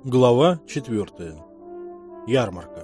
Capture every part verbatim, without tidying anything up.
Глава четвертая. Ярмарка.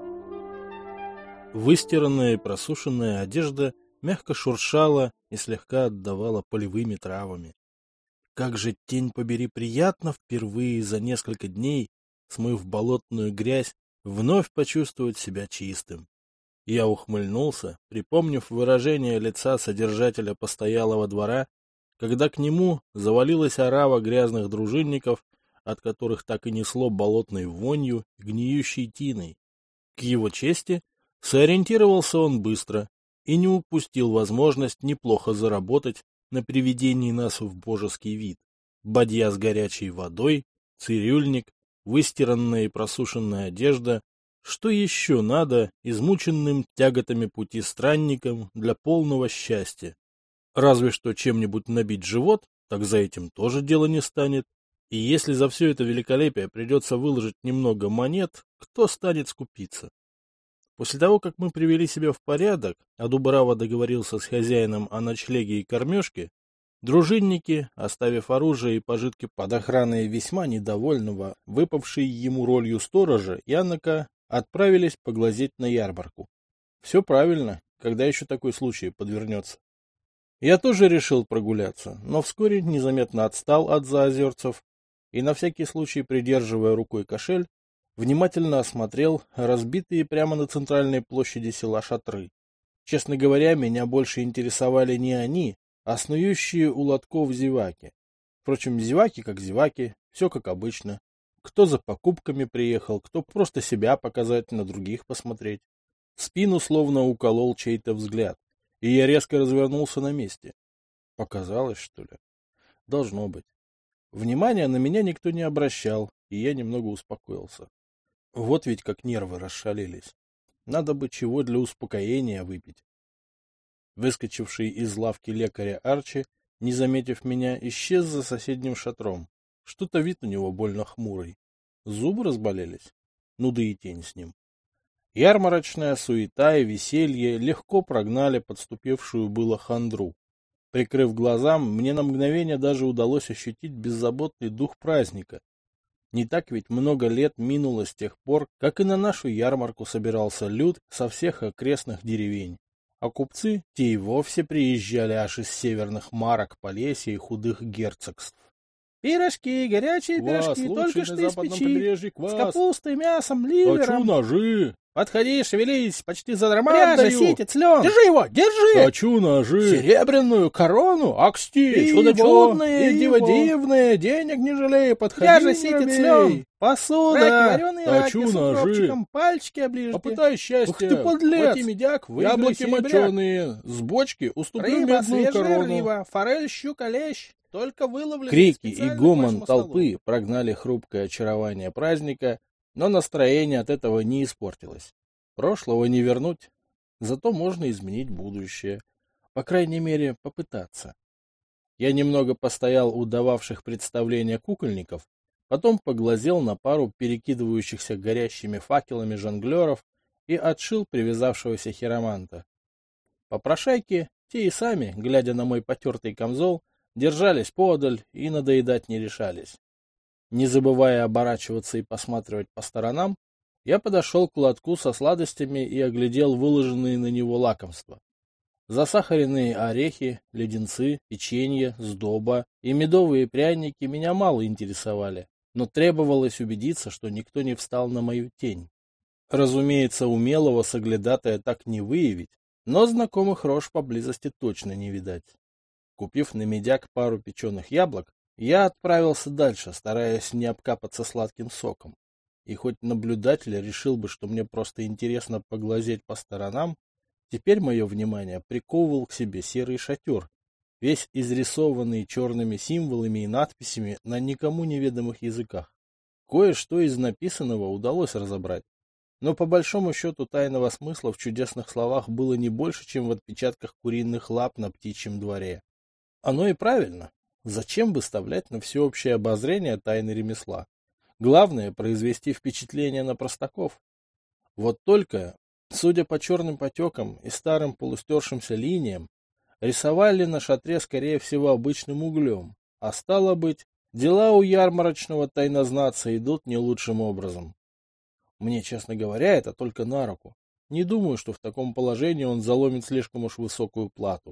Выстиранная и просушенная одежда мягко шуршала и слегка отдавала полевыми травами. Как же, тень побери, приятно впервые за несколько дней, смыв болотную грязь, вновь почувствовать себя чистым. Я ухмыльнулся, припомнив выражение лица содержателя постоялого двора, когда к нему завалилась орава грязных дружинников, от которых так и несло болотной вонью и гниющей тиной. К его чести, сориентировался он быстро и не упустил возможность неплохо заработать на приведении нас в божеский вид. Бадья с горячей водой, цирюльник, выстиранная и просушенная одежда. Что еще надо измученным тяготами пути странникам для полного счастья? Разве что чем-нибудь набить живот, так за этим тоже дело не станет. И если за все это великолепие придется выложить немного монет, кто станет скупиться? После того, как мы привели себя в порядок, а Дубрава договорился с хозяином о ночлеге и кормежке, дружинники, оставив оружие и пожитки под охраной весьма недовольного, выпавшей ему ролью сторожа, Янока, отправились поглазеть на ярмарку. Все правильно, когда еще такой случай подвернется. Я тоже решил прогуляться, но вскоре незаметно отстал от заозерцев и, на всякий случай придерживая рукой кошель, внимательно осмотрел разбитые прямо на центральной площади села шатры. Честно говоря, меня больше интересовали не они, а снующие у лотков зеваки. Впрочем, зеваки как зеваки, все как обычно. Кто за покупками приехал, кто просто себя показать, на других посмотреть. В спину словно уколол чей-то взгляд, и я резко развернулся на месте. Показалось, что ли? Должно быть. Внимания на меня никто не обращал, и я немного успокоился. Вот ведь как нервы расшалились. Надо бы чего для успокоения выпить. Выскочивший из лавки лекаря Арчи, не заметив меня, исчез за соседним шатром. Что-то вид у него больно хмурый. Зубы разболелись? Ну да и тень с ним. Ярмарочная суета и веселье легко прогнали подступившую было хандру. Прикрыв глаза, мне на мгновение даже удалось ощутить беззаботный дух праздника. Не так ведь много лет минуло с тех пор, как и на нашу ярмарку собирался люд со всех окрестных деревень. А купцы, те и вовсе приезжали аж из северных марок, Полесья и худых герцогств. Пирожки, горячие квас, пирожки, только что из печи, квас. С капустой, мясом, ливером. Хочу ножи. Подходи, шевелись, почти задарма Пряжа, отдаю. сетец, лен. Держи его, держи. Хочу ножи. Серебряную корону, аксти, чудо-чудное, диво-дивное, денег не жалею, подходи, Пряжа, сетец, лен. Посуда, вареные хочу раки с ножи. укропчиком, Пальчики оближите. Попытай счастья. Ух ты, подлец. Хвати медяк, выиграй Яблоки серебряк. моченые, с бочки уступлю Рыба, медную свежая корону. рыба, форель, щука, лещ. Только выловленные Крики и специально к гомон вашему столу. толпы прогнали хрупкое очарование праздника, но настроение от этого не испортилось. Прошлого не вернуть, зато можно изменить будущее. По крайней мере, попытаться. Я немного постоял у дававших представления кукольников, потом поглазел на пару перекидывающихся горящими факелами жонглеров и отшил привязавшегося хироманта. Попрошайки, те и сами, глядя на мой потертый камзол, держались поодаль и надоедать не решались. Не забывая оборачиваться и посматривать по сторонам, я подошел к лотку со сладостями и оглядел выложенные на него лакомства. Засахаренные орехи, леденцы, печенье, сдоба и медовые пряники меня мало интересовали, но требовалось убедиться, что никто не встал на мою тень. Разумеется, умелого соглядатая так не выявить, но знакомых рож поблизости точно не видать. Купив на медяк пару печеных яблок, я отправился дальше, стараясь не обкапаться сладким соком. И хоть наблюдатель решил бы, что мне просто интересно поглазеть по сторонам, теперь мое внимание приковывал к себе серый шатер, весь изрисованный черными символами и надписями на никому неведомых языках. Кое-что из написанного удалось разобрать, но по большому счету тайного смысла в чудесных словах было не больше, чем в отпечатках куриных лап на птичьем дворе. Оно и правильно. Зачем выставлять на всеобщее обозрение тайны ремесла? Главное — произвести впечатление на простаков. Вот только, судя по черным потекам и старым полустершимся линиям, рисовали на шатре, скорее всего, обычным углем, а стало быть, Дела у ярмарочного тайнознатца идут не лучшим образом. Мне, честно говоря, это только на руку. Не думаю, что в таком положении он заломит слишком уж высокую плату.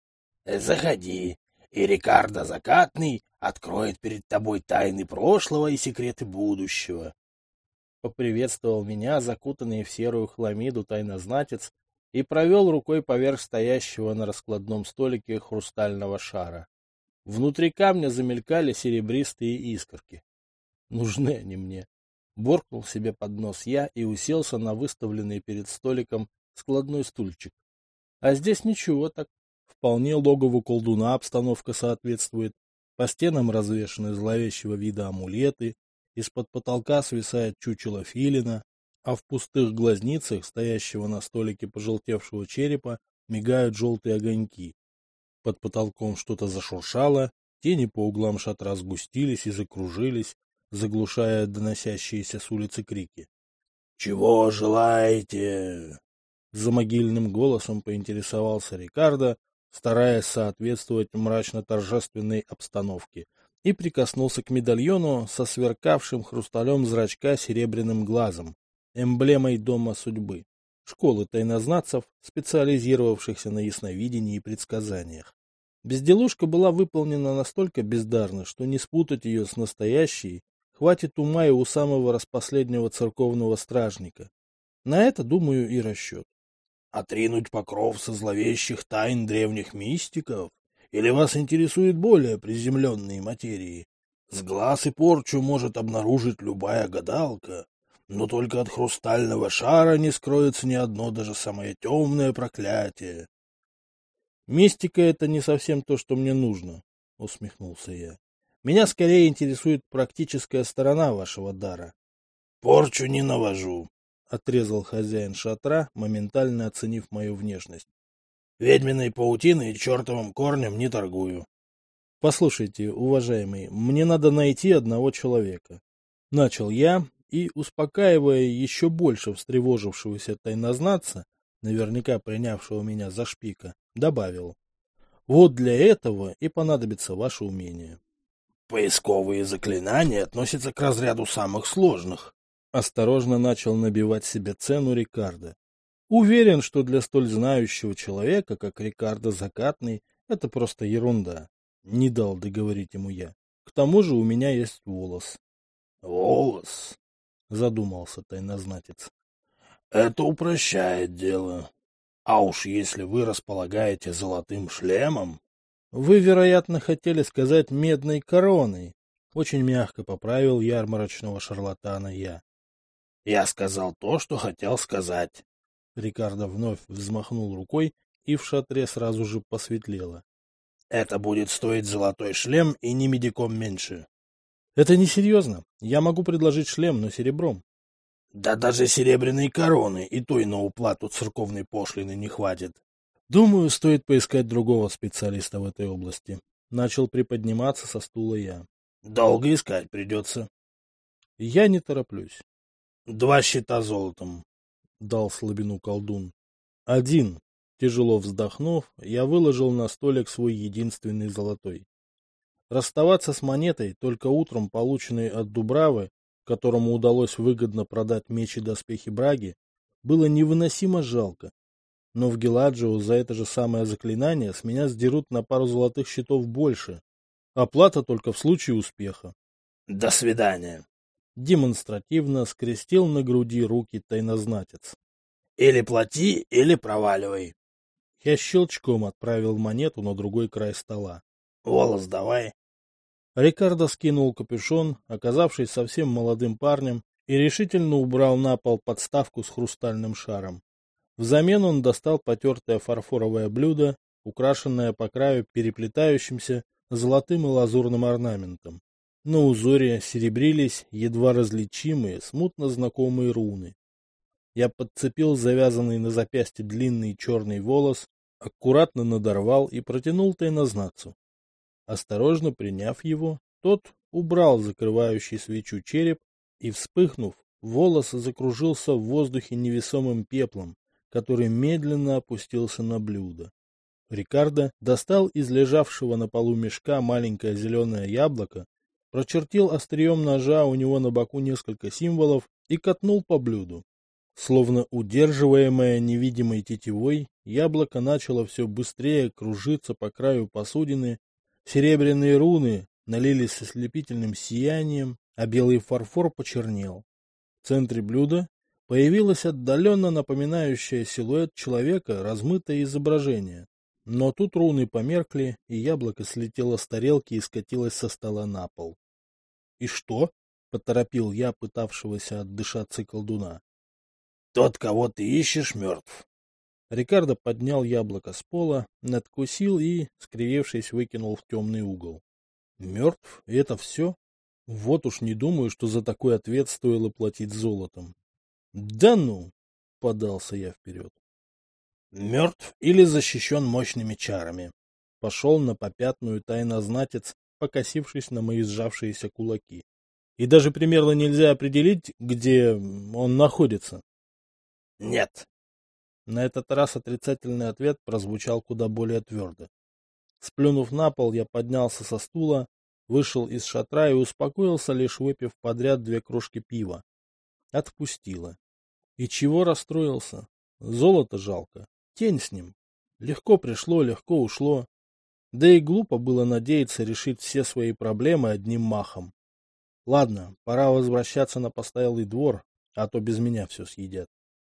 — Заходи, и Рикардо Закатный откроет перед тобой тайны прошлого и секреты будущего. Поприветствовал меня, закутанный в серую хламиду тайнознатец, и провел рукой поверх стоящего на раскладном столике хрустального шара. Внутри камня замелькали серебристые искорки. Нужны они мне. Боркнул себе под нос я и уселся на выставленный перед столиком складной стульчик. А здесь ничего так. Вполне логову колдуна обстановка соответствует. По стенам развешаны зловещего вида амулеты, из-под потолка свисает чучело филина, а в пустых глазницах, стоящего на столике пожелтевшего черепа, мигают желтые огоньки. Под потолком что-то зашуршало, тени по углам шатра сгустились и закружились, заглушая доносящиеся с улицы крики. — Чего желаете? За могильным голосом поинтересовался Рикардо, стараясь соответствовать мрачно-торжественной обстановке, и прикоснулся к медальону со сверкавшим хрусталем зрачка серебряным глазом, эмблемой Дома судьбы, школы тайнознатцев, специализировавшихся на ясновидении и предсказаниях. Безделушка была выполнена настолько бездарно, что не спутать ее с настоящей хватит ума и у самого распоследнего церковного стражника. На это, думаю, и расчет. Отринуть покров со зловещих тайн древних мистиков? Или вас интересуют более приземленные материи? Сглаз и порчу может обнаружить любая гадалка, но только от хрустального шара не скроется ни одно, даже самое темное проклятие. Мистика — это не совсем то, что мне нужно, — усмехнулся я. Меня скорее интересует практическая сторона вашего дара. — Порчу не навожу, — отрезал хозяин шатра, моментально оценив мою внешность. — Ведьминой паутиной и чертовым корнем не торгую. — Послушайте, уважаемый, мне надо найти одного человека. Начал я и, успокаивая еще больше встревожившегося тайнознатца, наверняка принявшего меня за шпика, добавил. Вот для этого и понадобится ваше умение. — Поисковые заклинания относятся к разряду самых сложных. Осторожно начал набивать себе цену Рикардо. Уверен, что для столь знающего человека, как Рикардо Закатный, это просто ерунда. Не дал договорить ему я. К тому же у меня есть волос. — Волос? — задумался тайнознатец. — Это упрощает дело. А уж если вы располагаете золотым шлемом... — Вы, вероятно, хотели сказать медной короной. Очень мягко поправил ярмарочного шарлатана я. — Я сказал то, что хотел сказать. Рикардо вновь взмахнул рукой, и в шатре сразу же посветлело. — Это будет стоить золотой шлем и не медиком меньше. — Это несерьезно. Я могу предложить шлем, но серебром. — Да даже серебряной короны и той на уплату церковной пошлины не хватит. — Думаю, стоит поискать другого специалиста в этой области. Начал приподниматься со стула я. — Долго искать придется. — Я не тороплюсь. — Два щита золотом. — дал слабину колдун. — Один. Тяжело вздохнув, я выложил на столик свой единственный золотой. Расставаться с монетой, только утром полученной от Дубравы, которому удалось выгодно продать меч и доспехи Браги, было невыносимо жалко. Но в Геладжио за это же самое заклинание с меня сдерут на пару золотых щитов больше. Оплата только в случае успеха. — До свидания. Демонстративно скрестил на груди руки тайнознатец. — Или плати, или проваливай. Я щелчком отправил монету на другой край стола. — Волос давай. Рикардо скинул капюшон, оказавшись совсем молодым парнем, и решительно убрал на пол подставку с хрустальным шаром. Взамен он достал потертое фарфоровое блюдо, украшенное по краю переплетающимся золотым и лазурным орнаментом. На узоре серебрились едва различимые, смутно знакомые руны. Я подцепил завязанный на запястье длинный черный волос, аккуратно надорвал и протянул тайнознатцу. Осторожно приняв его, тот убрал закрывающий свечу череп и, вспыхнув, волос закружился в воздухе невесомым пеплом, который медленно опустился на блюдо. Рикардо достал из лежавшего на полу мешка маленькое зеленое яблоко, прочертил острием ножа у него на боку несколько символов и катнул по блюду. Словно удерживаемое невидимой тетивой, яблоко начало все быстрее кружиться по краю посудины, серебряные руны налились ослепительным сиянием, а белый фарфор почернел. В центре блюда появилось отдаленно напоминающее силуэт человека размытое изображение. Но тут руны померкли, и яблоко слетело с тарелки и скатилось со стола на пол. — И что? — поторопил я пытавшегося отдышаться колдуна. — Тот, кого ты ищешь, мертв. Рикардо поднял яблоко с пола, надкусил и, скривившись, выкинул в темный угол. — Мертв? И это все? Вот уж не думаю, что за такой ответ стоило платить золотом. — Да ну! — подался я вперед. — Мертв или защищен мощными чарами. Пошел на попятную тайнознатец, покосившись на мои сжавшиеся кулаки. И даже примерно нельзя определить, где он находится. — Нет. На этот раз отрицательный ответ прозвучал куда более твердо. Сплюнув на пол, я поднялся со стула, вышел из шатра и успокоился, лишь выпив подряд две кружки пива. Отпустило. И чего расстроился? Золото жалко. Тень с ним. Легко пришло, легко ушло. Да и глупо было надеяться решить все свои проблемы одним махом. Ладно, пора возвращаться на постоялый двор, а то без меня все съедят.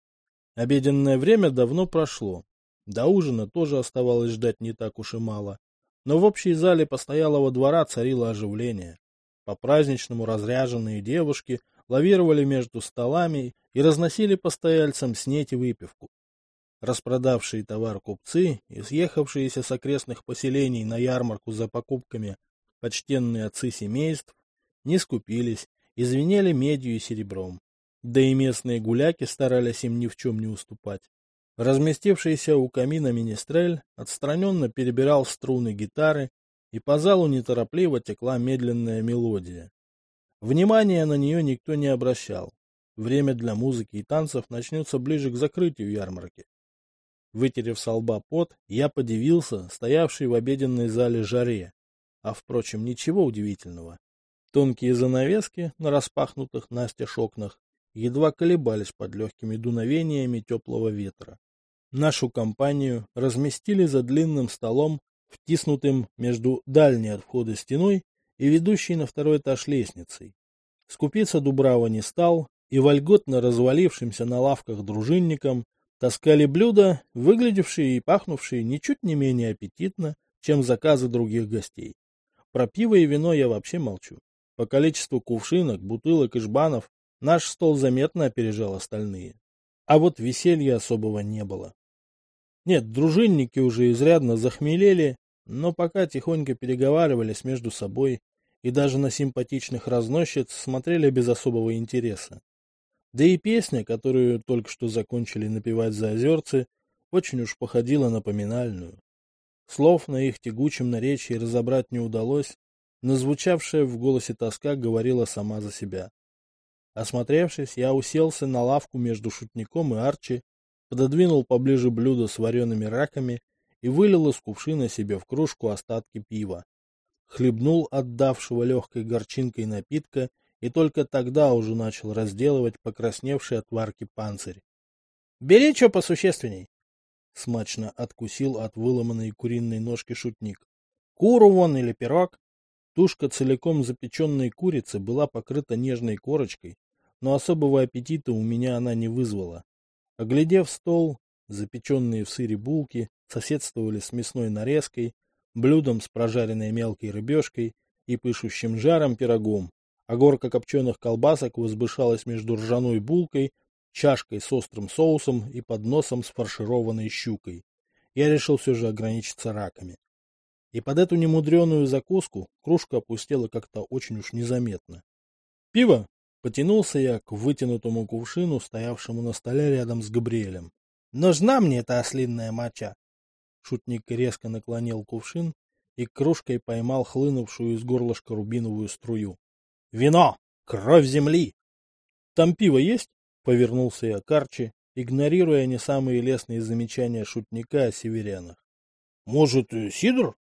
Обеденное время давно прошло. До ужина тоже оставалось ждать не так уж и мало. Но в общей зале постоялого двора царило оживление. По-праздничному разряженные девушки лавировали между столами и разносили постояльцам снеть и выпивку. Распродавшие товар купцы и съехавшиеся с окрестных поселений на ярмарку за покупками почтенные отцы семейств не скупились и звенели медью и серебром. Да и местные гуляки старались им ни в чем не уступать. Разместившийся у камина министрель отстраненно перебирал струны гитары, и по залу неторопливо текла медленная мелодия. Внимания на нее никто не обращал. Время для музыки и танцев начнется ближе к закрытию ярмарки. Вытерев со лба пот, я подивился стоявшей в обеденной зале жаре. А, впрочем, ничего удивительного. Тонкие занавески на распахнутых настежь окнах едва колебались под легкими дуновениями теплого ветра. Нашу компанию разместили за длинным столом, втиснутым между дальней от входа стеной и ведущей на второй этаж лестницей. Скупиться Дубрава не стал, и вольготно развалившимся на лавках дружинникам таскали блюда, выглядевшие и пахнувшие ничуть не менее аппетитно, чем заказы других гостей. Про пиво и вино я вообще молчу. По количеству кувшинок, бутылок и жбанов наш стол заметно опережал остальные. А вот веселья особого не было. Нет, дружинники уже изрядно захмелели, но пока тихонько переговаривались между собой и даже на симпатичных разносчиц смотрели без особого интереса. Да и песня, которую только что закончили напевать заозерцы, очень уж походила на поминальную. Слов на их тягучем наречии разобрать не удалось, но звучавшая в голосе тоска говорила сама за себя. Осмотревшись, я уселся на лавку между шутником и Арчи, пододвинул поближе блюдо с вареными раками и вылил из кувшина себе в кружку остатки пива. Хлебнул отдавшего легкой горчинкой напитка и только тогда уже начал разделывать покрасневший от варки панцирь. — Бери что посущественней! — смачно откусил от выломанной куриной ножки шутник. — Куру вон или пирог? Тушка целиком запеченной курицы была покрыта нежной корочкой, но особого аппетита у меня она не вызвала. Оглядев стол, запеченные в сыре булки соседствовали с мясной нарезкой, блюдом с прожаренной мелкой рыбешкой и пышущим жаром пирогом, а горка копченых колбасок возвышалась между ржаной булкой, чашкой с острым соусом и подносом с фаршированной щукой. Я решил все же ограничиться раками. И под эту немудреную закуску кружка опустела как-то очень уж незаметно. «Пиво!» — потянулся я к вытянутому кувшину, стоявшему на столе рядом с Габриэлем. «Нужна мне эта ослинная моча!» Шутник резко наклонил кувшин и кружкой поймал хлынувшую из горлышка рубиновую струю. «Вино! Кровь земли!» «Там пиво есть?» — повернулся я к Арчи, игнорируя не самые лестные замечания шутника о северянах. — Может, сидр?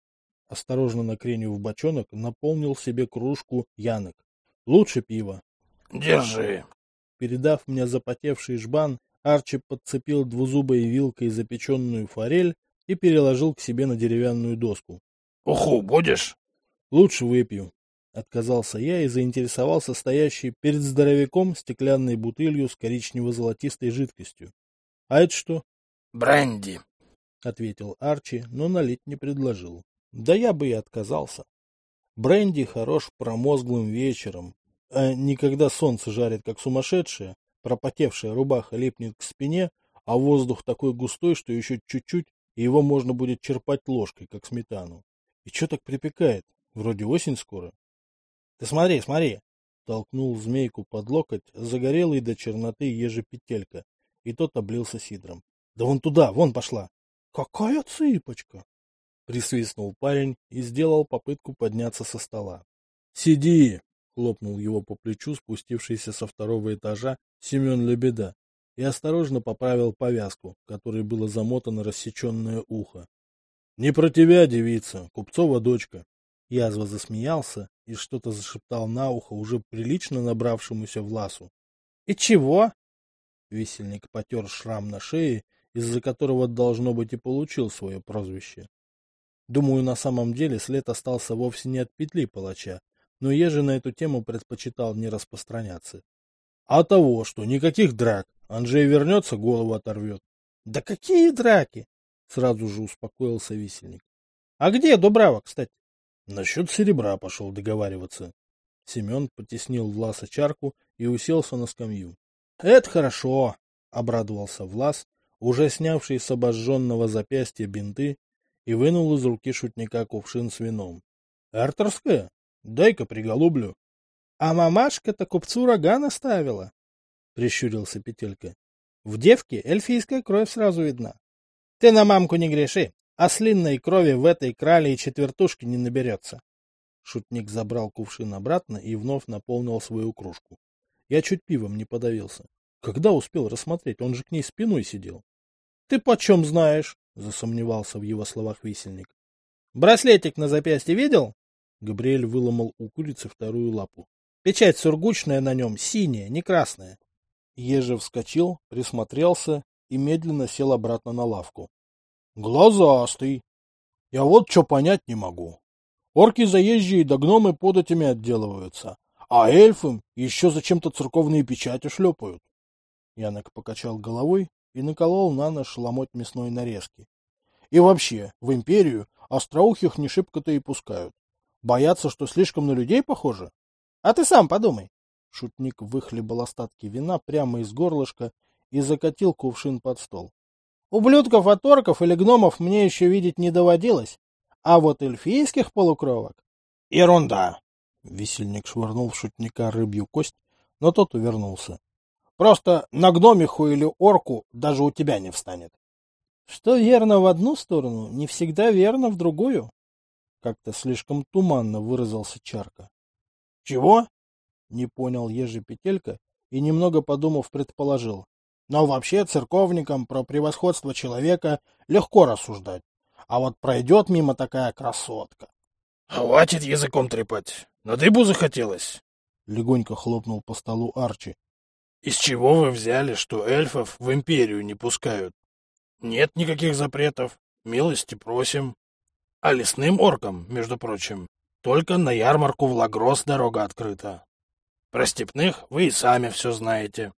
Осторожно накренив бочонок, наполнил себе кружку Янок. Лучше пива. Держи. Передав мне запотевший жбан, Арчи подцепил двузубой вилкой запеченную форель и переложил к себе на деревянную доску. — Уху будешь? — Лучше выпью. Отказался я и заинтересовался стоящей перед здоровяком стеклянной бутылью с коричнево-золотистой жидкостью. — А это что? — Бренди, — ответил Арчи, но налить не предложил. Да я бы и отказался. Бренди хорош промозглым вечером, а не когда солнце жарит как сумасшедшее, пропотевшая рубаха липнет к спине, а воздух такой густой, что еще чуть-чуть, и его можно будет черпать ложкой, как сметану. И что так припекает? Вроде осень скоро. — Ты смотри, смотри! — толкнул змейку под локоть загорелый до черноты ежепетелька, и тот облился сидром. — Да вон туда, вон пошла! — Какая цыпочка! — присвистнул парень и сделал попытку подняться со стола. — Сиди! — хлопнул его по плечу спустившийся со второго этажа Семен Лебеда и осторожно поправил повязку, которой было замотано рассеченное ухо. — Не про тебя, девица, купцова дочка. Язва засмеялся и что-то зашептал на ухо уже прилично набравшемуся Власу. — И чего? Висельник потер шрам на шее, из-за которого, должно быть, и получил свое прозвище. Думаю, на самом деле след остался вовсе не от петли палача, но Ежи на эту тему предпочитал не распространяться. — А того, что никаких драк. Анжей вернется, голову оторвет. — Да какие драки? — сразу же успокоился висельник. — А где Дубрава, кстати? — Насчет серебра пошел договариваться. Семен потеснил Власа чарку и уселся на скамью. — Это хорошо, — обрадовался Влас, уже снявший с обожженного запястья бинты, и вынул из руки шутника кувшин с вином. — Эртерская? Дай-ка приголублю. — А мамашка-то купцу рога наставила, — прищурился Петелька. — В девке эльфийская кровь сразу видна. — Ты на мамку не греши, ослинной крови в этой крале и четвертушке не наберется. Шутник забрал кувшин обратно и вновь наполнил свою кружку. Я чуть пивом не подавился. Когда успел рассмотреть, он же к ней спиной сидел. — Ты почем знаешь? — засомневался в его словах висельник. — Браслетик на запястье видел? Габриэль выломал у курицы вторую лапу. — Печать сургучная на нем, синяя, не красная. Ежи вскочил, присмотрелся и медленно сел обратно на лавку. — Глазастый! Я вот что понять не могу. Орки заезжие да гномы податями отделываются, а эльфам еще зачем-то церковные печати шлепают. Янок покачал головой и наколол на нож ломоть мясной нарезки. И вообще, в империю остроухих не шибко-то и пускают. Боятся, что слишком на людей похоже? А ты сам подумай. Шутник выхлебал остатки вина прямо из горлышка и закатил кувшин под стол. Ублюдков от орков или гномов мне еще видеть не доводилось, а вот эльфийских полукровок... — Ерунда! — висельник швырнул в шутника рыбью кость, но тот увернулся. — Просто на гномиху или орку даже у тебя не встанет. — Что верно в одну сторону, не всегда верно в другую. Как-то слишком туманно выразился Чарка. — Чего? — не понял Ежи Петелька и, немного подумав, предположил. — Но вообще церковникам про превосходство человека легко рассуждать. А вот пройдет мимо такая красотка. — Хватит языком трепать. На дыбу захотелось. Легонько хлопнул по столу Арчи. — Из чего вы взяли, что эльфов в империю не пускают? Нет никаких запретов. Милости просим. А лесным оркам, между прочим, только на ярмарку в Лагрос дорога открыта. Про степных вы и сами все знаете.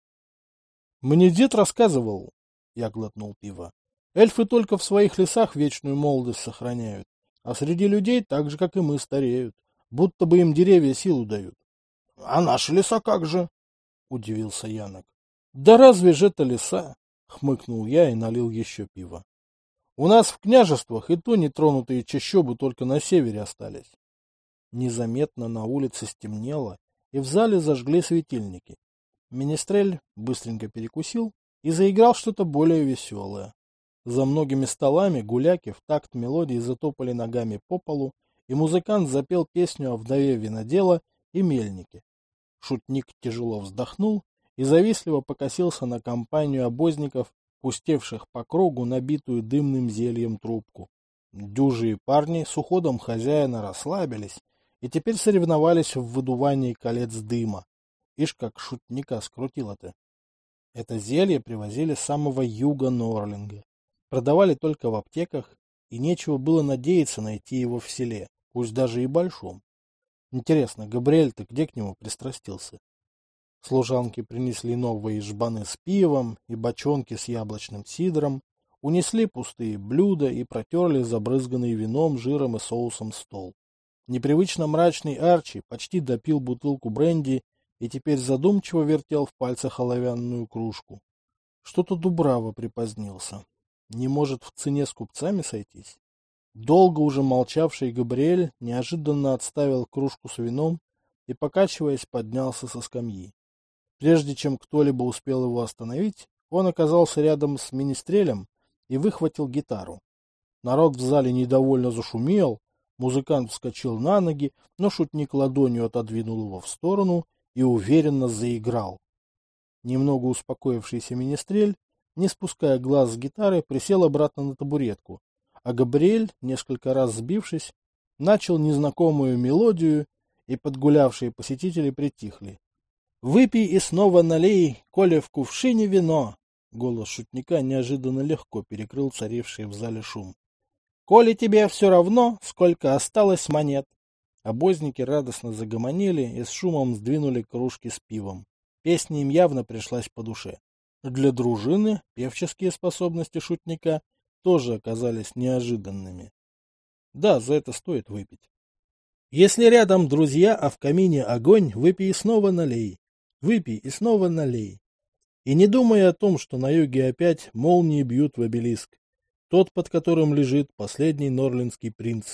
— Мне дед рассказывал, — я глотнул пиво. Эльфы только в своих лесах вечную молодость сохраняют, а среди людей так же, как и мы, стареют, будто бы им деревья силу дают. — А наши леса как же? — удивился Янок. — Да разве же это леса? — хмыкнул я и налил еще пива. — У нас в княжествах и то нетронутые чащобы только на севере остались. Незаметно на улице стемнело, и в зале зажгли светильники. Министрель быстренько перекусил и заиграл что-то более веселое. За многими столами гуляки в такт мелодии затопали ногами по полу, и музыкант запел песню о вдове винодела и мельнике. Шутник тяжело вздохнул и завистливо покосился на компанию обозников, пустевших по кругу набитую дымным зельем трубку. Дюжие парни с уходом хозяина расслабились и теперь соревновались в выдувании колец дыма. Ишь, как шутника скрутило-то. Это зелье привозили с самого юга Норлинга. Продавали только в аптеках, и нечего было надеяться найти его в селе, пусть даже и большом. Интересно, Габриэль-то где к нему пристрастился? Служанки принесли новые жбаны с пивом и бочонки с яблочным сидром, унесли пустые блюда и протерли забрызганный вином, жиром и соусом стол. Непривычно мрачный Арчи почти допил бутылку бренди и теперь задумчиво вертел в пальцах оловянную кружку. Что-то Дубрава припозднился. Не может в цене с купцами сойтись? Долго уже молчавший Габриэль неожиданно отставил кружку с вином и, покачиваясь, поднялся со скамьи. Прежде чем кто-либо успел его остановить, он оказался рядом с министрелем и выхватил гитару. Народ в зале недовольно зашумел, музыкант вскочил на ноги, но шутник ладонью отодвинул его в сторону и уверенно заиграл. Немного успокоившийся министрель, не спуская глаз с гитары, присел обратно на табуретку, а Габриэль, несколько раз сбившись, начал незнакомую мелодию, и подгулявшие посетители притихли. «Выпей и снова налей, коли в кувшине вино!» Голос шутника неожиданно легко перекрыл царивший в зале шум. «Коли тебе все равно, сколько осталось монет!» Обозники радостно загомонили и с шумом сдвинули кружки с пивом. Песня им явно пришлась по душе. Для дружины певческие способности шутника тоже оказались неожиданными. Да, за это стоит выпить. Если рядом друзья, а в камине огонь, выпей и снова налей. Выпей и снова налей. И не думай о том, что на юге опять молнии бьют в обелиск, тот, под которым лежит последний норлинский принц.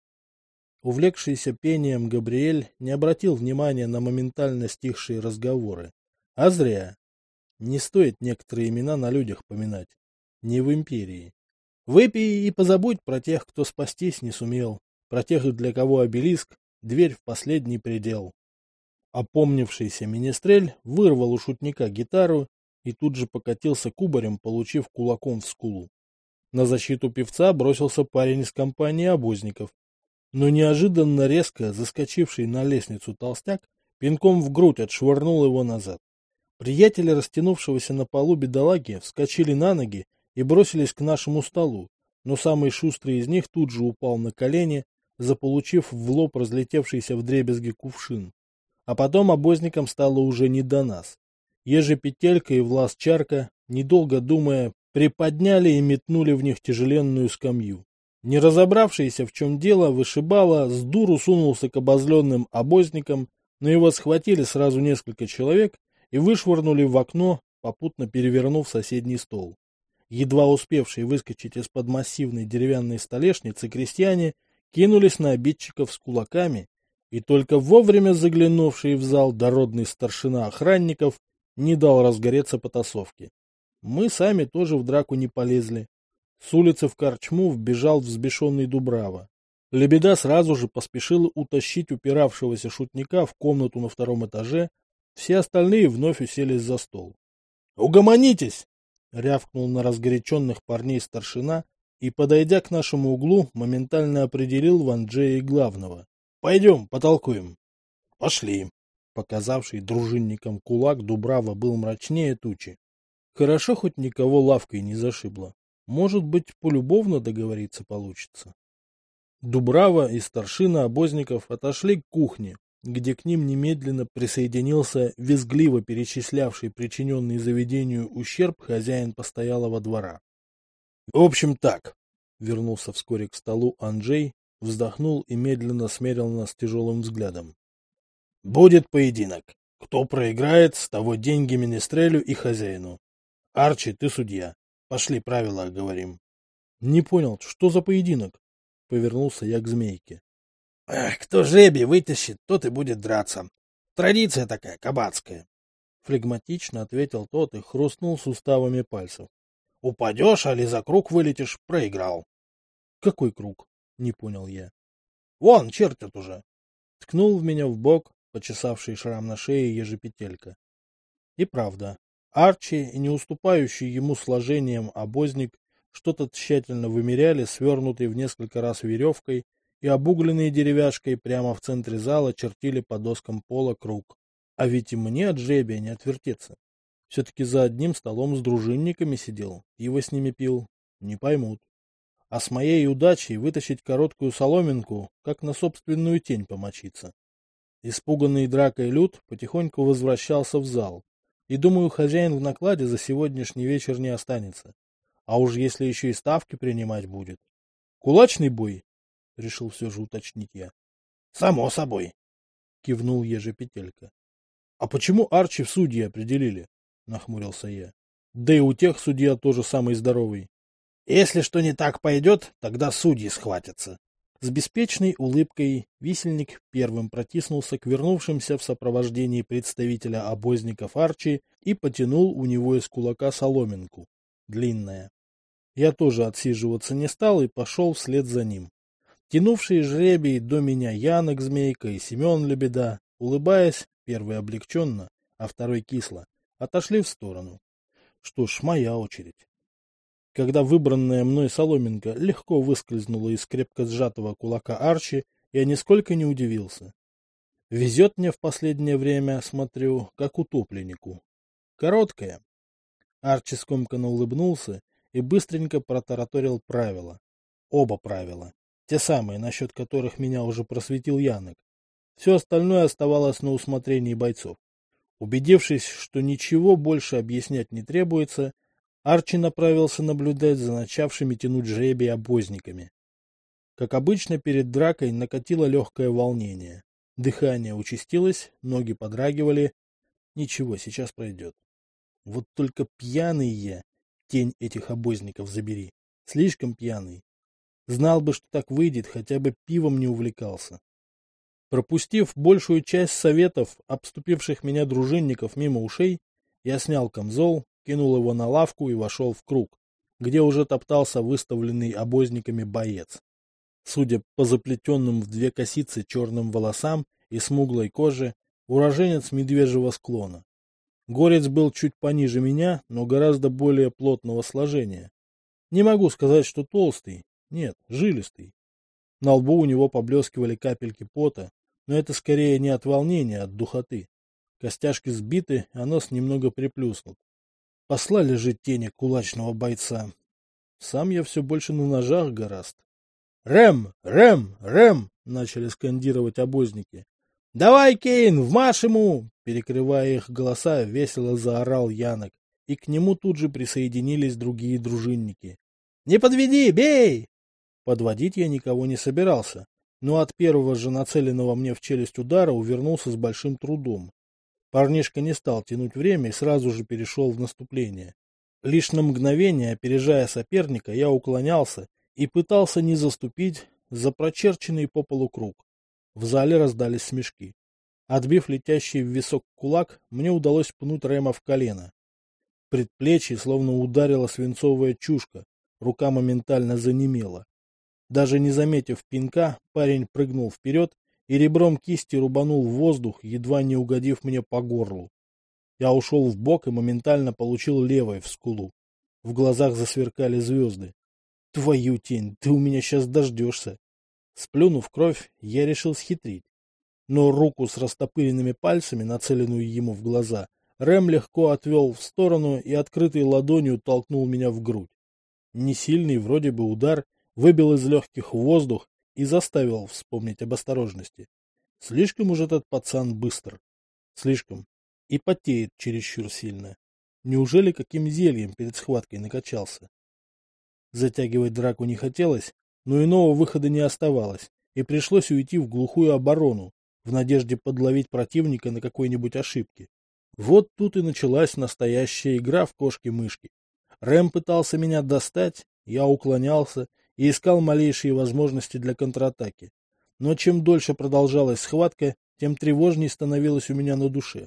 Увлекшийся пением Габриэль не обратил внимания на моментально стихшие разговоры. А зря. Не стоит некоторые имена на людях поминать. Не в империи. Выпей и позабудь про тех, кто спастись не сумел, про тех, для кого обелиск — дверь в последний предел. Опомнившийся министрель вырвал у шутника гитару и тут же покатился кубарем, получив кулаком в скулу. На защиту певца бросился парень из компании обозников, но неожиданно резко заскочивший на лестницу толстяк пинком в грудь отшвырнул его назад. Приятели растянувшегося на полу бедолаги вскочили на ноги и бросились к нашему столу, но самый шустрый из них тут же упал на колени, заполучив в лоб разлетевшийся вдребезги кувшин. А потом обозникам стало уже не до нас. Ежепетелька и Влас Чарка, недолго думая, приподняли и метнули в них тяжеленную скамью. Не разобравшийся, в чем дело, вышибала, с дуру сунулся к обозленным обозникам, но его схватили сразу несколько человек и вышвырнули в окно, попутно перевернув соседний стол. Едва успевшие выскочить из-под массивной деревянной столешницы крестьяне кинулись на обидчиков с кулаками, и только вовремя заглянувший в зал дородный старшина охранников не дал разгореться потасовке. Мы сами тоже в драку не полезли. С улицы в корчму вбежал взбешенный Дубрава. Лебеда сразу же поспешила утащить упиравшегося шутника в комнату на втором этаже, все остальные вновь уселись за стол. «Угомонитесь!» — рявкнул на разгоряченных парней старшина и, подойдя к нашему углу, моментально определил в Анджее главного. «Пойдем, потолкуем». «Пошли». Показавший дружинникам кулак Дубрава был мрачнее тучи. Хорошо, хоть никого лавкой не зашибло. Может быть, полюбовно договориться получится. Дубрава и старшина обозников отошли к кухне, где к ним немедленно присоединился визгливо перечислявший причиненный заведению ущерб хозяин постоялого двора. — В общем так, — вернулся вскоре к столу Анджей, вздохнул и медленно смерил нас тяжелым взглядом. — Будет поединок. Кто проиграет, с того деньги министрелю и хозяину. Арчи, ты судья. Пошли, правила оговорим. — Не понял, что за поединок? — повернулся я к змейке. — Эх, кто жребий вытащит, тот и будет драться. Традиция такая, кабацкая. Флегматично ответил тот и хрустнул суставами пальцев. — Упадешь, али за круг вылетишь, проиграл. — Какой круг? — не понял я. — Вон, чертят уже. Ткнул в меня в бок, почесавший шрам на шее ежепетелька. И правда, Арчи и не уступающий ему сложением обозник что-то тщательно вымеряли свернутой в несколько раз веревкой и обугленные деревяшкой прямо в центре зала чертили по доскам пола круг. А ведь и мне от жребия не отвертеться. Все-таки за одним столом с дружинниками сидел, пиво с ними пил. Не поймут. А с моей удачей вытащить короткую соломинку, как на собственную тень помочиться. Испуганный дракой люд потихоньку возвращался в зал. И, думаю, хозяин в накладе за сегодняшний вечер не останется. А уж если еще и ставки принимать будет. Кулачный бой? — решил все же уточнить я. — Само собой, — кивнул Ежепетелька. — А почему Арчи в судьи определили? — нахмурился я. — Да и у тех судья тоже самый здоровый. — Если что не так пойдет, тогда судьи схватятся. С беспечной улыбкой висельник первым протиснулся к вернувшимся в сопровождении представителя обозников Арчи и потянул у него из кулака соломинку. Длинная. Я тоже отсиживаться не стал и пошел вслед за ним. Тянувшие жребий до меня Янок Змейка и Семен Лебеда, улыбаясь, первый облегченно, а второй кисло, отошли в сторону. Что ж, моя очередь. Когда выбранная мной соломинка легко выскользнула из крепко сжатого кулака Арчи, я нисколько не удивился. Везет мне в последнее время, смотрю, как утопленнику. Короткая. Арчи скомканно улыбнулся и быстренько протараторил правила. Оба правила. Те самые, насчет которых меня уже просветил Янок. Все остальное оставалось на усмотрении бойцов. Убедившись, что ничего больше объяснять не требуется, Арчи направился наблюдать за начавшими тянуть жребий обозниками. Как обычно, перед дракой накатило легкое волнение. Дыхание участилось, ноги подрагивали. Ничего, сейчас пройдет. Вот только пьяный я, тень этих обозников забери. Слишком пьяный. Знал бы, что так выйдет, хотя бы пивом не увлекался. Пропустив большую часть советов, обступивших меня дружинников мимо ушей, я снял камзол, кинул его на лавку и вошел в круг, где уже топтался выставленный обозниками боец. Судя по заплетенным в две косицы черным волосам и смуглой коже, уроженец медвежьего склона. Горец был чуть пониже меня, но гораздо более плотного сложения. Не могу сказать, что толстый, нет, жилистый. На лбу у него поблескивали капельки пота, но это скорее не от волнения, а от духоты. Костяшки сбиты, а нос немного приплюснут. Послали же тени кулачного бойца. Сам я все больше на ножах гораст. «Рэм! Рэм! Рэм!» — начали скандировать обозники. «Давай, Кейн, вмажь ему!» — перекрывая их голоса, весело заорал Янок, и к нему тут же присоединились другие дружинники. «Не подведи, бей!» Подводить я никого не собирался, но от первого же нацеленного мне в челюсть удара увернулся с большим трудом. Парнишка не стал тянуть время и сразу же перешел в наступление. Лишь на мгновение, опережая соперника, я уклонялся и пытался не заступить за прочерченный по полу круг. В зале раздались смешки. Отбив летящий в висок кулак, мне удалось пнуть Рэма в колено. Предплечье словно ударила свинцовая чушка, рука моментально занемела. Даже не заметив пинка, парень прыгнул вперед и ребром кисти рубанул в воздух, едва не угодив мне по горлу. Я ушел в бок и моментально получил левой в скулу. В глазах засверкали звезды. Твою тень, ты у меня сейчас дождешься. Сплюнув кровь, я решил схитрить. Но руку с растопыренными пальцами, нацеленную ему в глаза, Рэм легко отвел в сторону и открытой ладонью толкнул меня в грудь. Несильный вроде бы удар выбил из легких воздух и заставил вспомнить об осторожности. Слишком уж этот пацан быстр. Слишком. И потеет чересчур сильно. Неужели каким зельем перед схваткой накачался? Затягивать драку не хотелось, но иного выхода не оставалось, и пришлось уйти в глухую оборону, в надежде подловить противника на какой-нибудь ошибке. Вот тут и началась настоящая игра в кошки-мышки. Рэм пытался меня достать, я уклонялся и искал малейшие возможности для контратаки. Но чем дольше продолжалась схватка, тем тревожней становилось у меня на душе.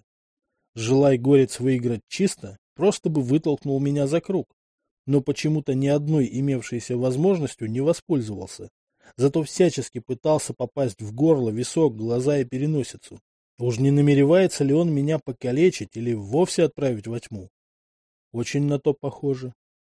Желай горец выиграть чисто, просто бы вытолкнул меня за круг. Но почему-то ни одной имевшейся возможностью не воспользовался. Зато всячески пытался попасть в горло, висок, глаза и переносицу. Уж не намеревается ли он меня покалечить или вовсе отправить во тьму? Очень на то похоже.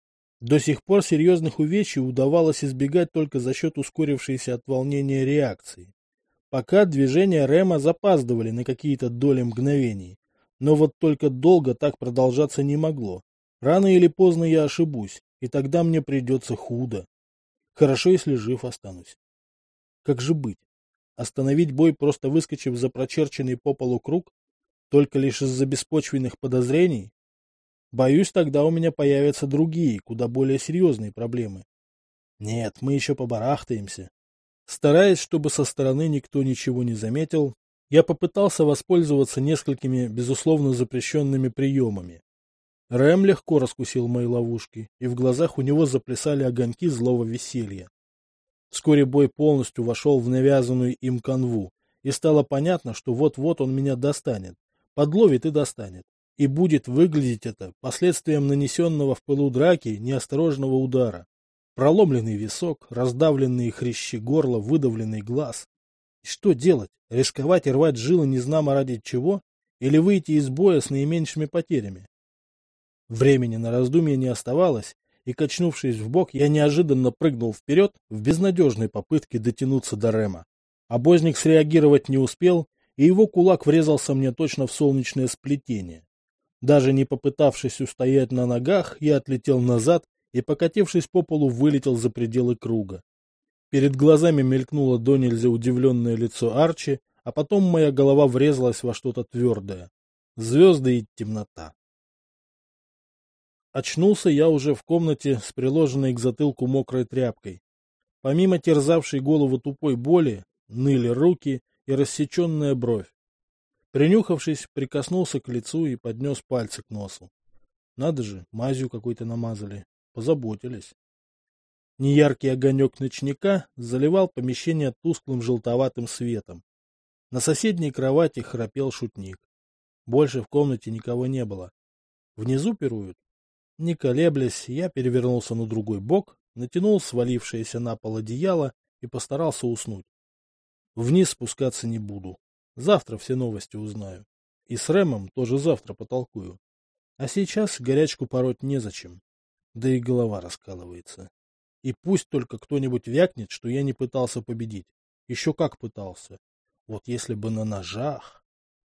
До сих пор серьезных увечий удавалось избегать только за счет ускорившейся от волнения реакции. Пока движения Рэма запаздывали на какие-то доли мгновений, но вот только долго так продолжаться не могло. Рано или поздно я ошибусь, и тогда мне придется худо. Хорошо, если жив останусь. Как же быть? Остановить бой, просто выскочив за прочерченный по полу круг? Только лишь из-за беспочвенных подозрений? Боюсь, тогда у меня появятся другие, куда более серьезные проблемы. Нет, мы еще побарахтаемся. Стараясь, чтобы со стороны никто ничего не заметил, я попытался воспользоваться несколькими, безусловно, запрещенными приемами. Рэм легко раскусил мои ловушки, и в глазах у него заплясали огоньки злого веселья. Вскоре бой полностью вошел в навязанную им канву, и стало понятно, что вот-вот он меня достанет, подловит и достанет. И будет выглядеть это последствием нанесенного в пылу драки неосторожного удара. Проломленный висок, раздавленные хрящи горла, выдавленный глаз. И что делать? Рисковать и рвать жилы незнамо ради чего? Или выйти из боя с наименьшими потерями? Времени на раздумье не оставалось, и, качнувшись вбок, я неожиданно прыгнул вперед в безнадежной попытке дотянуться до Рэма. Обозник среагировать не успел, и его кулак врезался мне точно в солнечное сплетение. Даже не попытавшись устоять на ногах, я отлетел назад и, покатившись по полу, вылетел за пределы круга. Перед глазами мелькнуло до нельзя удивленное лицо Арчи, а потом моя голова врезалась во что-то твердое. Звезды и темнота. Очнулся я уже в комнате с приложенной к затылку мокрой тряпкой. Помимо терзавшей голову тупой боли, ныли руки и рассеченная бровь. Принюхавшись, прикоснулся к лицу и поднес пальцы к носу. Надо же, мазью какой-то намазали. Позаботились. Неяркий огонек ночника заливал помещение тусклым желтоватым светом. На соседней кровати храпел шутник. Больше в комнате никого не было. Внизу пируют. Не колеблясь, я перевернулся на другой бок, натянул свалившееся на пол одеяло и постарался уснуть. Вниз спускаться не буду. Завтра все новости узнаю. И с Рэмом тоже завтра потолкую. А сейчас горячку пороть незачем. Да и голова раскалывается. И пусть только кто-нибудь вякнет, что я не пытался победить. Еще как пытался. Вот если бы на ножах...